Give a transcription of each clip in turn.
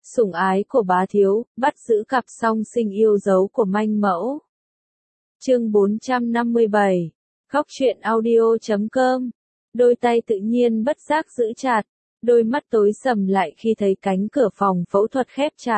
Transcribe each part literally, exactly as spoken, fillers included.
sủng ái của bá thiếu, bắt giữ cặp song sinh yêu dấu của manh mẫu. Chương bốn trăm năm mươi bảy, Góc truyện audio chấm com. Đôi tay tự nhiên bất giác giữ chặt, đôi mắt tối sầm lại khi thấy cánh cửa phòng phẫu thuật khép chặt.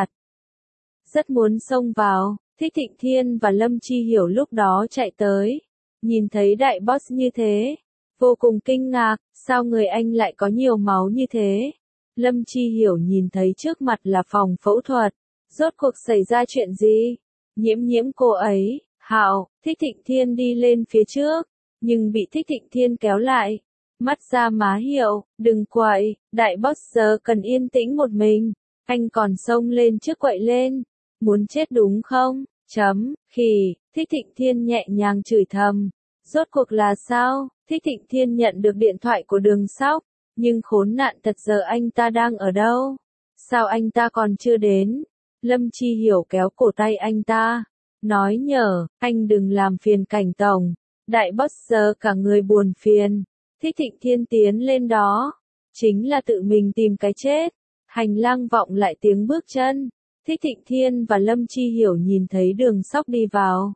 Rất muốn xông vào, Thích Thịnh Thiên và Lâm Chi Hiểu lúc đó chạy tới, nhìn thấy đại boss như thế, vô cùng kinh ngạc, sao người anh lại có nhiều máu như thế? Lâm Chi Hiểu nhìn thấy trước mặt là phòng phẫu thuật, rốt cuộc xảy ra chuyện gì? Nhiễm nhiễm cô ấy, Hạo, Thích Thịnh Thiên đi lên phía trước, nhưng bị Thích Thịnh Thiên kéo lại. Mắt ra má Hiệu, đừng quậy, đại boss giờ cần yên tĩnh một mình. Anh còn xông lên trước quậy lên, muốn chết đúng không? Chấm, khỉ, Thích Thịnh Thiên nhẹ nhàng chửi thầm. Rốt cuộc là sao? Thích Thịnh Thiên nhận được điện thoại của Đường Sóc, nhưng khốn nạn thật giờ anh ta đang ở đâu? Sao anh ta còn chưa đến? Lâm Chi Hiểu kéo cổ tay anh ta, nói nhở, anh đừng làm phiền Cảnh tổng. Đại boss giờ cả người buồn phiền. Thích Thịnh Thiên tiến lên đó, chính là tự mình tìm cái chết. Hành lang vọng lại tiếng bước chân. Thích Thịnh Thiên và Lâm Chi Hiểu nhìn thấy Đường Sóc đi vào.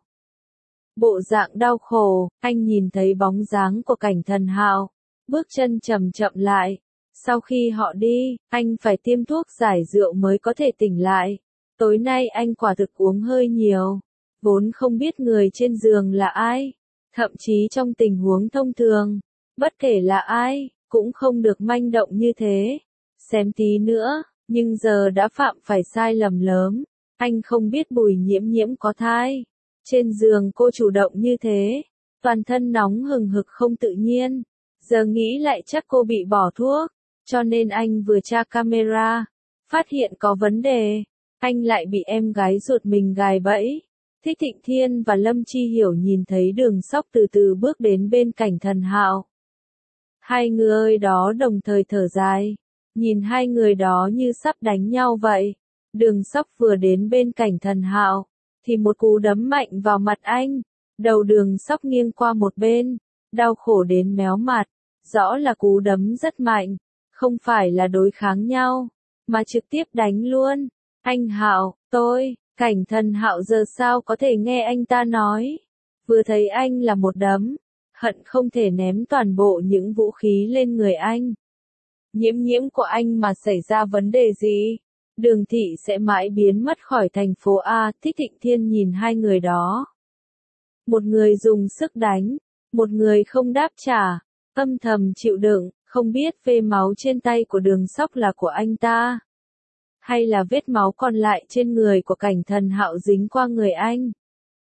Bộ dạng đau khổ, anh nhìn thấy bóng dáng của Cảnh Thần Hạo, bước chân chậm chậm lại. Sau khi họ đi, anh phải tiêm thuốc giải rượu mới có thể tỉnh lại. Tối nay anh quả thực uống hơi nhiều, vốn không biết người trên giường là ai. Thậm chí trong tình huống thông thường, bất kể là ai, cũng không được manh động như thế. Xém tí nữa, nhưng giờ đã phạm phải sai lầm lớn. Anh không biết Bùi Nhiễm Nhiễm có thai. Trên giường cô chủ động như thế, toàn thân nóng hừng hực không tự nhiên. Giờ nghĩ lại chắc cô bị bỏ thuốc, cho nên anh vừa tra camera, phát hiện có vấn đề. Anh lại bị em gái ruột mình gài bẫy. Thích Thịnh Thiên và Lâm Chi Hiểu nhìn thấy Đường Sóc từ từ bước đến bên Cảnh Thần Hạo. Hai người đó đồng thời thở dài, nhìn hai người đó như sắp đánh nhau vậy. Đường Sóc vừa đến bên Cảnh Thần Hạo, thì một cú đấm mạnh vào mặt anh. Đầu Đường Sóc nghiêng qua một bên, đau khổ đến méo mặt. Rõ là cú đấm rất mạnh, không phải là đối kháng nhau, mà trực tiếp đánh luôn. Anh Hạo, tôi, Cảnh Thần Hạo giờ sao có thể nghe anh ta nói. Vừa thấy anh là một đấm, hận không thể ném toàn bộ những vũ khí lên người anh. Nhiễm nhiễm của anh mà xảy ra vấn đề gì? Đường Thị sẽ mãi biến mất khỏi thành phố A. Thích Thịnh Thiên nhìn hai người đó. Một người dùng sức đánh, một người không đáp trả, âm thầm chịu đựng, không biết vết máu trên tay của Đường Sóc là của anh ta, hay là vết máu còn lại trên người của Cảnh Thần Hạo dính qua người anh.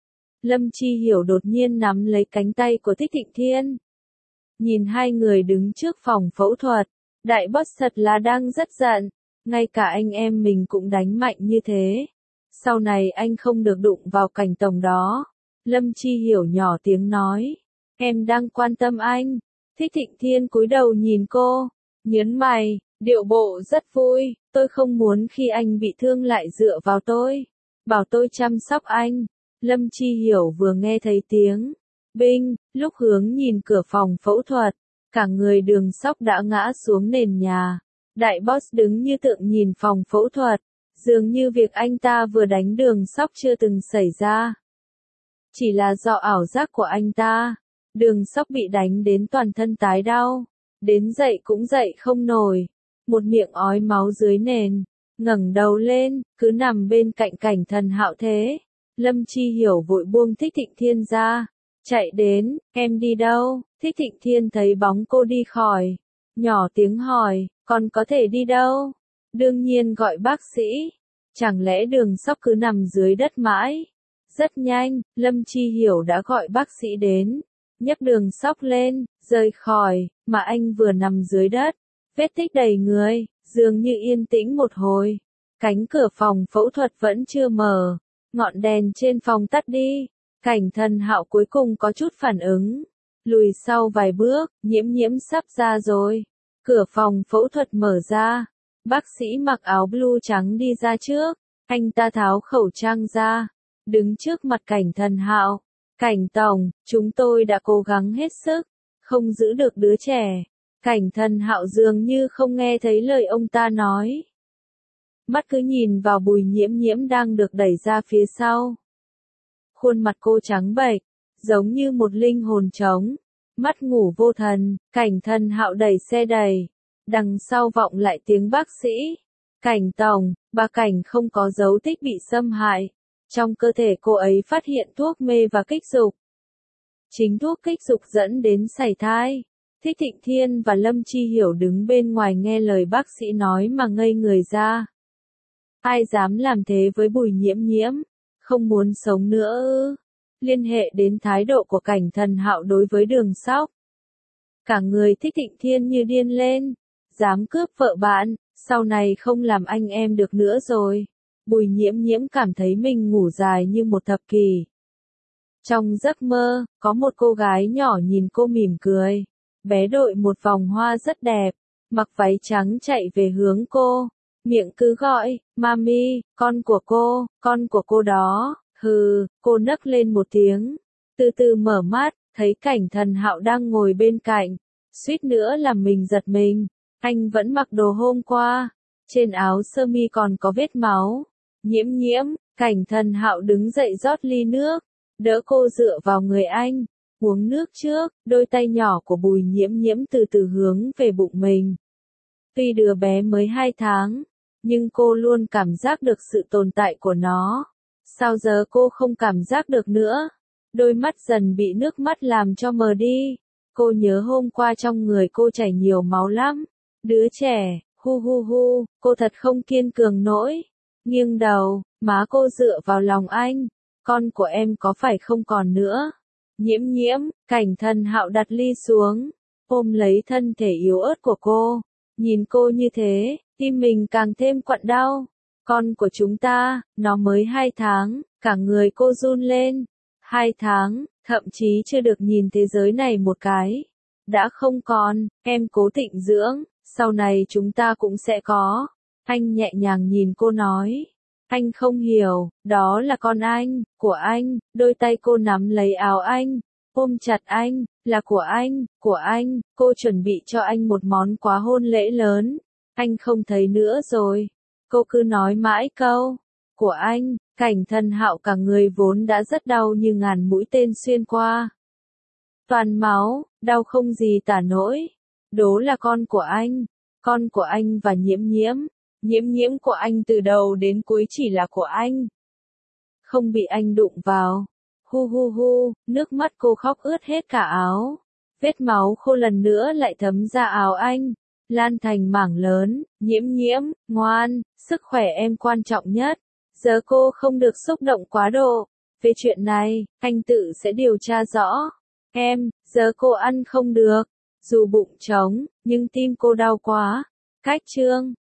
Lâm Chi Hiểu đột nhiên nắm lấy cánh tay của Thích Thịnh Thiên. Nhìn hai người đứng trước phòng phẫu thuật, đại boss thật là đang rất giận, ngay cả anh em mình cũng đánh mạnh như thế. Sau này anh không được đụng vào Cảnh tổng đó. Lâm Chi Hiểu nhỏ tiếng nói, em đang quan tâm anh. Thích Thịnh Thiên cúi đầu nhìn cô, nhớn mày, điệu bộ rất vui, tôi không muốn khi anh bị thương lại dựa vào tôi, bảo tôi chăm sóc anh. Lâm Chi Hiểu vừa nghe thấy tiếng binh, lúc hướng nhìn cửa phòng phẫu thuật, cả người Đường Sóc đã ngã xuống nền nhà. Đại boss đứng như tượng nhìn phòng phẫu thuật, dường như việc anh ta vừa đánh Đường Sóc chưa từng xảy ra. Chỉ là do ảo giác của anh ta. Đường Sóc bị đánh đến toàn thân tái đau, đến dậy cũng dậy không nổi, một miệng ói máu dưới nền, ngẩng đầu lên, cứ nằm bên cạnh Cảnh Thần Hạo thế. Lâm Chi Hiểu vội buông Thích Thịnh Thiên ra, chạy đến, em đi đâu? Thích Thịnh Thiên thấy bóng cô đi khỏi, nhỏ tiếng hỏi, còn có thể đi đâu? Đương nhiên gọi bác sĩ, chẳng lẽ Đường Sóc cứ nằm dưới đất mãi? Rất nhanh, Lâm Chi Hiểu đã gọi bác sĩ đến, nhấc Đường Sóc lên, rời khỏi, mà anh vừa nằm dưới đất, vết tích đầy người, dường như yên tĩnh một hồi. Cánh cửa phòng phẫu thuật vẫn chưa mở, ngọn đèn trên phòng tắt đi. Cảnh Thần Hạo cuối cùng có chút phản ứng, lùi sau vài bước, nhiễm nhiễm sắp ra rồi. Cửa phòng phẫu thuật mở ra, bác sĩ mặc áo blue trắng đi ra trước, anh ta tháo khẩu trang ra, đứng trước mặt Cảnh Thần Hạo. Cảnh tổng, chúng tôi đã cố gắng hết sức, không giữ được đứa trẻ. Cảnh Thần Hạo dường như không nghe thấy lời ông ta nói. mắt cứ nhìn vào Bùi Nhiễm Nhiễm đang được đẩy ra phía sau. Khuôn mặt cô trắng bệch, giống như một linh hồn trống, mắt ngủ vô thần. Cảnh Thần Hạo đẩy xe đẩy, đằng sau vọng lại tiếng bác sĩ. Cảnh tổng, bà Cảnh không có dấu tích bị xâm hại. Trong cơ thể cô ấy phát hiện thuốc mê và kích dục. Chính thuốc kích dục dẫn đến sảy thai. Thích Thịnh Thiên và Lâm Chi Hiểu đứng bên ngoài nghe lời bác sĩ nói mà ngây người ra. Ai dám làm thế với Bùi Nhiễm Nhiễm? Không muốn sống nữa ư? Liên hệ đến thái độ của Cảnh Thần Hạo đối với Đường Sóc. Cả người Thích Thịnh Thiên như điên lên. Dám cướp vợ bạn, sau này không làm anh em được nữa rồi. Bùi Nhiễm Nhiễm cảm thấy mình ngủ dài như một thập kỷ. Trong giấc mơ, có một cô gái nhỏ nhìn cô mỉm cười. Bé đội một vòng hoa rất đẹp, mặc váy trắng chạy về hướng cô. Miệng cứ gọi, Mami, con của cô, con của cô đó. Hừ, cô nấc lên một tiếng. Từ từ mở mắt, thấy Cảnh Thần Hạo đang ngồi bên cạnh. Suýt nữa làm mình giật mình. Anh vẫn mặc đồ hôm qua. Trên áo sơ mi còn có vết máu. Nhiễm Nhiễm, Cảnh Thần Hạo đứng dậy rót ly nước. Đỡ cô dựa vào người anh. Uống nước trước, đôi tay nhỏ của Bùi Nhiễm Nhiễm từ từ hướng về bụng mình. Tuy đứa bé mới hai tháng, nhưng cô luôn cảm giác được sự tồn tại của nó. Sao giờ cô không cảm giác được nữa? Đôi mắt dần bị nước mắt làm cho mờ đi. Cô nhớ hôm qua trong người cô chảy nhiều máu lắm. Đứa trẻ, hu hu hu, cô thật không kiên cường nổi. Nghiêng đầu, má cô dựa vào lòng anh. Con của em có phải không còn nữa? Nhiễm Nhiễm, Cảnh Thần Hạo đặt ly xuống, ôm lấy thân thể yếu ớt của cô. Nhìn cô như thế, tim mình càng thêm quặn đau. Con của chúng ta, nó mới hai tháng, cả người cô run lên. Hai tháng, thậm chí chưa được nhìn thế giới này một cái. Đã không còn, em cố tịnh dưỡng, sau này chúng ta cũng sẽ có. Anh nhẹ nhàng nhìn cô nói. Anh không hiểu, đó là con anh, của anh. Đôi tay cô nắm lấy áo anh, ôm chặt anh, là của anh, của anh. Cô chuẩn bị cho anh một món quà hôn lễ lớn. Anh không thấy nữa rồi. Cô cứ nói mãi câu, của anh. Cảnh Thần Hạo cả người vốn đã rất đau như ngàn mũi tên xuyên qua. Toàn máu, đau không gì tả nổi. Đố là con của anh, con của anh và Nhiễm Nhiễm. Nhiễm Nhiễm của anh từ đầu đến cuối chỉ là của anh. Không bị anh đụng vào. Hu hu hu, nước mắt cô khóc ướt hết cả áo. Vết máu khô lần nữa lại thấm ra áo anh. Lan thành mảng lớn. Nhiễm Nhiễm, ngoan, sức khỏe em quan trọng nhất. Giờ cô không được xúc động quá độ. Về chuyện này, anh tự sẽ điều tra rõ. Em, giờ cô ăn không được. Dù bụng trống, nhưng tim cô đau quá. Cách chương